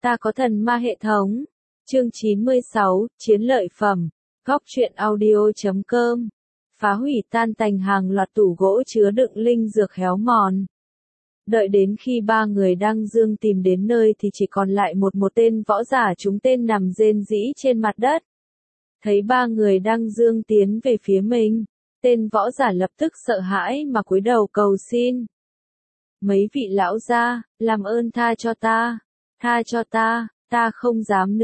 Ta có thần ma hệ thống. Chương 96, Chiến lợi phẩm. Góc truyện audio.com. Phá hủy tan tành hàng loạt tủ gỗ chứa đựng linh dược héo mòn. Đợi đến khi ba người Đăng Dương tìm đến nơi thì chỉ còn lại một tên võ giả trúng tên nằm rên rỉ trên mặt đất. Thấy ba người Đăng Dương tiến về phía mình, tên võ giả lập tức sợ hãi mà cúi đầu cầu xin. Mấy vị lão gia, làm ơn tha cho ta không dám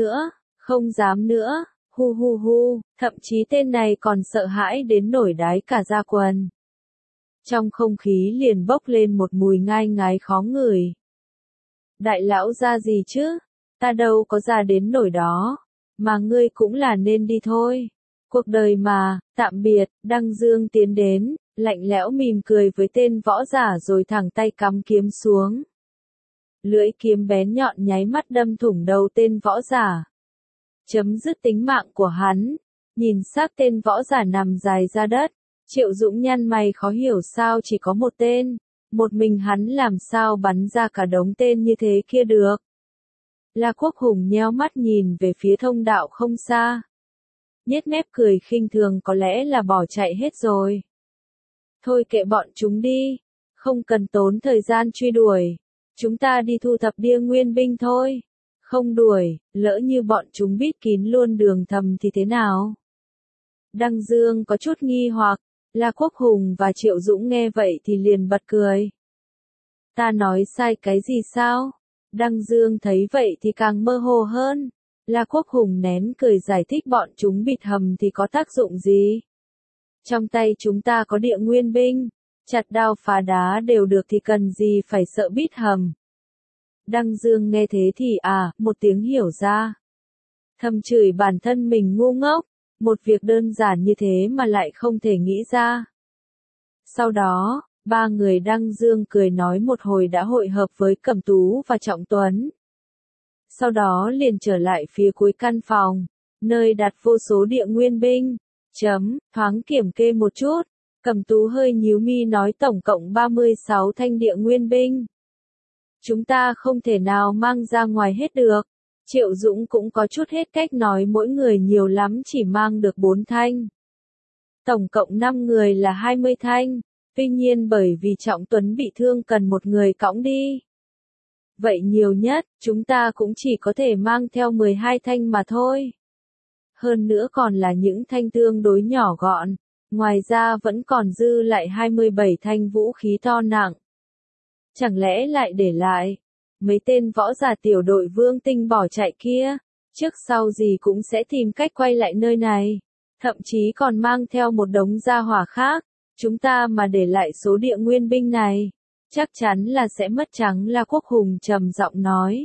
nữa, hu hu hu, thậm chí tên này còn sợ hãi đến nổi đái cả da quần. Trong không khí liền bốc lên một mùi ngai ngái khó ngửi. Đại lão gia gì chứ, ta đâu có già đến nổi đó, mà ngươi cũng là nên đi thôi. Cuộc đời mà, tạm biệt. Đăng Dương tiến đến, lạnh lẽo mỉm cười với tên võ giả rồi thẳng tay cắm kiếm xuống. Lưỡi kiếm bén nhọn nháy mắt đâm thủng đầu tên võ giả, chấm dứt tính mạng của hắn. Nhìn xác tên võ giả nằm dài ra đất, Triệu Dũng nhăn mày khó hiểu sao chỉ có một tên, một mình hắn làm sao bắn ra cả đống tên như thế kia được. La Quốc Hùng nheo mắt nhìn về phía thông đạo không xa, nhếch mép cười khinh thường, có lẽ là bỏ chạy hết rồi. Thôi kệ bọn chúng đi, không cần tốn thời gian truy đuổi, chúng ta đi thu thập bia nguyên binh thôi. Không đuổi, lỡ như bọn chúng bít kín luôn đường thầm thì thế nào? Đăng Dương có chút nghi hoặc, La Quốc Hùng và Triệu Dũng nghe vậy thì liền bật cười. Ta nói sai cái gì sao? Đăng Dương thấy vậy thì càng mơ hồ hơn. La Quốc Hùng nén cười giải thích bọn chúng bịt hầm thì có tác dụng gì? Trong tay chúng ta có địa nguyên binh, chặt đao phá đá đều được thì cần gì phải sợ bít hầm. Đăng Dương nghe thế thì một tiếng hiểu ra. Thầm chửi bản thân mình ngu ngốc, một việc đơn giản như thế mà lại không thể nghĩ ra. Sau đó, ba người Đăng Dương cười nói một hồi đã hội hợp với Cẩm Tú và Trọng Tuấn. Sau đó liền trở lại phía cuối căn phòng, nơi đặt vô số địa nguyên binh. Thoáng kiểm kê một chút, Cẩm Tú hơi nhíu mi nói tổng cộng 36 thanh địa nguyên binh. Chúng ta không thể nào mang ra ngoài hết được. Triệu Dũng cũng có chút hết cách nói mỗi người nhiều lắm chỉ mang được 4 thanh. Tổng cộng 5 người là 20 thanh, tuy nhiên bởi vì Trọng Tuấn bị thương cần một người cõng đi. Vậy nhiều nhất, chúng ta cũng chỉ có thể mang theo 12 thanh mà thôi. Hơn nữa còn là những thanh tương đối nhỏ gọn, ngoài ra vẫn còn dư lại 27 thanh vũ khí to nặng. Chẳng lẽ lại để lại mấy tên võ giả tiểu đội Vương Tinh bỏ chạy kia, trước sau gì cũng sẽ tìm cách quay lại nơi này, thậm chí còn mang theo một đống gia hỏa khác, chúng ta mà để lại số địa nguyên binh này, chắc chắn là sẽ mất trắng. La Quốc Hùng trầm giọng nói.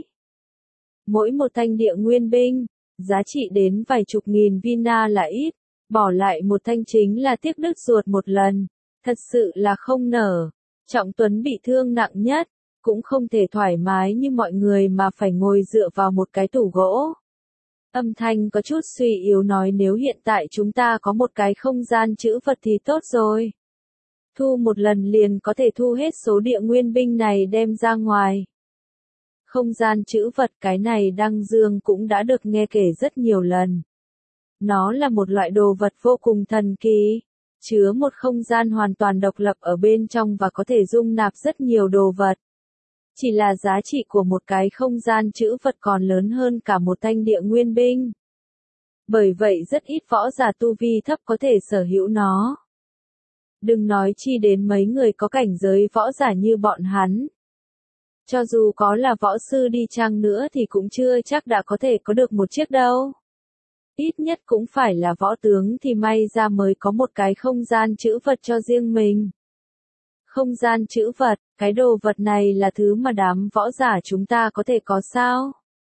Mỗi một thanh địa nguyên binh, giá trị đến vài chục nghìn vina là ít, bỏ lại một thanh chính là tiếc đứt ruột một lần, thật sự là không nở. Trọng Tuấn bị thương nặng nhất, cũng không thể thoải mái như mọi người mà phải ngồi dựa vào một cái tủ gỗ. Âm thanh có chút suy yếu nói nếu hiện tại chúng ta có một cái không gian trữ vật thì tốt rồi. Thu một lần liền có thể thu hết số địa nguyên binh này đem ra ngoài. Không gian trữ vật cái này Đăng Dương cũng đã được nghe kể rất nhiều lần. Nó là một loại đồ vật vô cùng thần kỳ, chứa một không gian hoàn toàn độc lập ở bên trong và có thể dung nạp rất nhiều đồ vật. Chỉ là giá trị của một cái không gian trữ vật còn lớn hơn cả một thanh địa nguyên binh. Bởi vậy rất ít võ giả tu vi thấp có thể sở hữu nó. Đừng nói chi đến mấy người có cảnh giới võ giả như bọn hắn. Cho dù có là võ sư đi chăng nữa thì cũng chưa chắc đã có thể có được một chiếc đâu. Ít nhất cũng phải là võ tướng thì may ra mới có một cái không gian trữ vật cho riêng mình. Không gian trữ vật, cái đồ vật này là thứ mà đám võ giả chúng ta có thể có sao?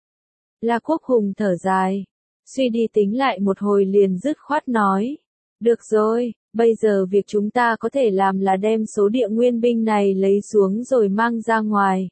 La Quốc Hùng thở dài, suy đi tính lại một hồi liền dứt khoát nói. Được rồi, bây giờ việc chúng ta có thể làm là đem số địa nguyên binh này lấy xuống rồi mang ra ngoài.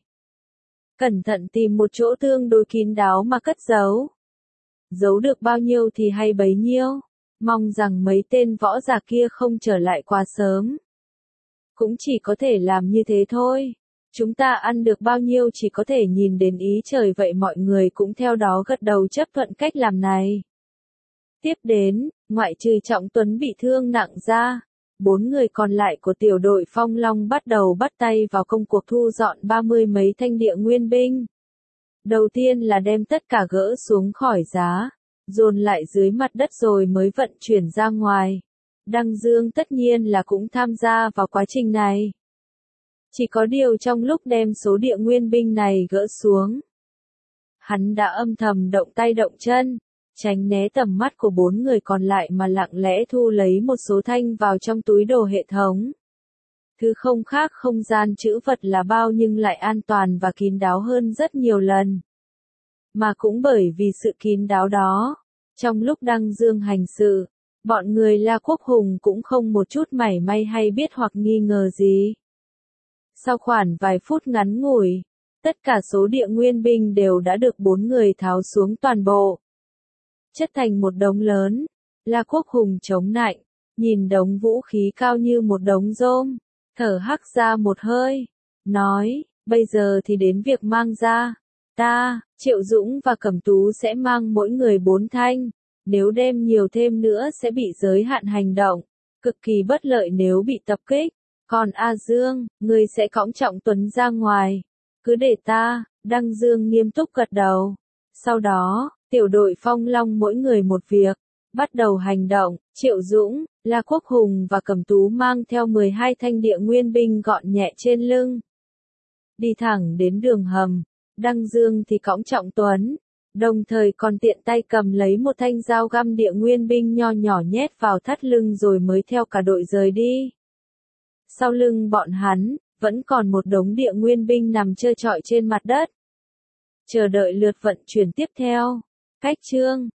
Cẩn thận tìm một chỗ tương đối kín đáo mà cất giấu. Giấu được bao nhiêu thì hay bấy nhiêu, mong rằng mấy tên võ giả kia không trở lại quá sớm. Cũng chỉ có thể làm như thế thôi. Chúng ta ăn được bao nhiêu chỉ có thể nhìn đến ý trời vậy mọi người cũng theo đó gật đầu chấp thuận cách làm này. Tiếp đến, ngoại trừ Trọng Tuấn bị thương nặng ra, 4 người còn lại của tiểu đội Phong Long bắt đầu bắt tay vào công cuộc thu dọn 30 mấy thanh địa nguyên binh. Đầu tiên là đem tất cả gỡ xuống khỏi giá, dồn lại dưới mặt đất rồi mới vận chuyển ra ngoài. Đăng Dương tất nhiên là cũng tham gia vào quá trình này. Chỉ có điều trong lúc đem số địa nguyên binh này gỡ xuống, hắn đã âm thầm động tay động chân, tránh né tầm mắt của 4 người còn lại mà lặng lẽ thu lấy một số thanh vào trong túi đồ hệ thống. Thứ không khác không gian trữ vật là bao nhưng lại an toàn và kín đáo hơn rất nhiều lần. Mà cũng bởi vì sự kín đáo đó, trong lúc Đăng Dương hành sự, bọn người La Quốc Hùng cũng không một chút mảy may hay biết hoặc nghi ngờ gì. Sau khoảng vài phút ngắn ngủi, tất cả số địa nguyên binh đều đã được 4 người tháo xuống toàn bộ. Chất thành một đống lớn, La Quốc Hùng chống nạnh, nhìn đống vũ khí cao như một đống rôm, thở hắt ra một hơi, nói, bây giờ thì đến việc mang ra. Ta, Triệu Dũng và Cẩm Tú sẽ mang mỗi người 4 thanh, nếu đem nhiều thêm nữa sẽ bị giới hạn hành động, cực kỳ bất lợi nếu bị tập kích. Còn A Dương, ngươi sẽ cõng Trọng Tuấn ra ngoài. Cứ để ta, Đăng Dương nghiêm túc gật đầu. Sau đó, tiểu đội Phong Long mỗi người một việc, bắt đầu hành động. Triệu Dũng, La Quốc Hùng và Cẩm Tú mang theo 12 thanh địa nguyên binh gọn nhẹ trên lưng. Đi thẳng đến đường hầm, Đăng Dương thì cõng Trọng Tuấn, đồng thời còn tiện tay cầm lấy một thanh dao găm địa nguyên binh nho nhỏ nhét vào thắt lưng rồi mới theo cả đội rời đi. Sau lưng bọn hắn, vẫn còn một đống địa nguyên binh nằm trơ trọi trên mặt đất, chờ đợi lượt vận chuyển tiếp theo. Cách chương